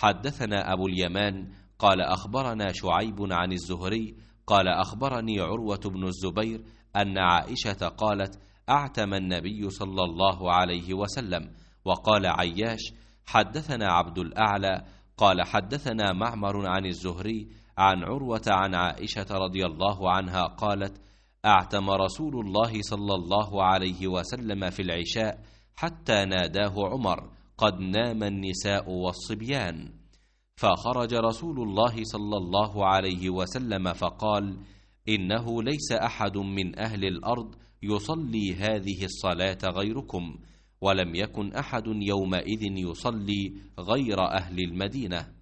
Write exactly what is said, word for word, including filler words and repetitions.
حدثنا أبو اليمان قال أخبرنا شعيب عن الزهري قال أخبرني عروة بن الزبير أن عائشة قالت أعتم النبي صلى الله عليه وسلم. وقال عياش حدثنا عبد الأعلى قال حدثنا معمر عن الزهري عن عروة عن عائشة رضي الله عنها قالت أعتم رسول الله صلى الله عليه وسلم في العشاء حتى ناداه عمر قد نام النساء والصبيان، فخرج رسول الله صلى الله عليه وسلم فقال إنه ليس أحد من أهل الأرض يصلي هذه الصلاة غيركم، ولم يكن أحد يومئذ يصلي غير أهل المدينة.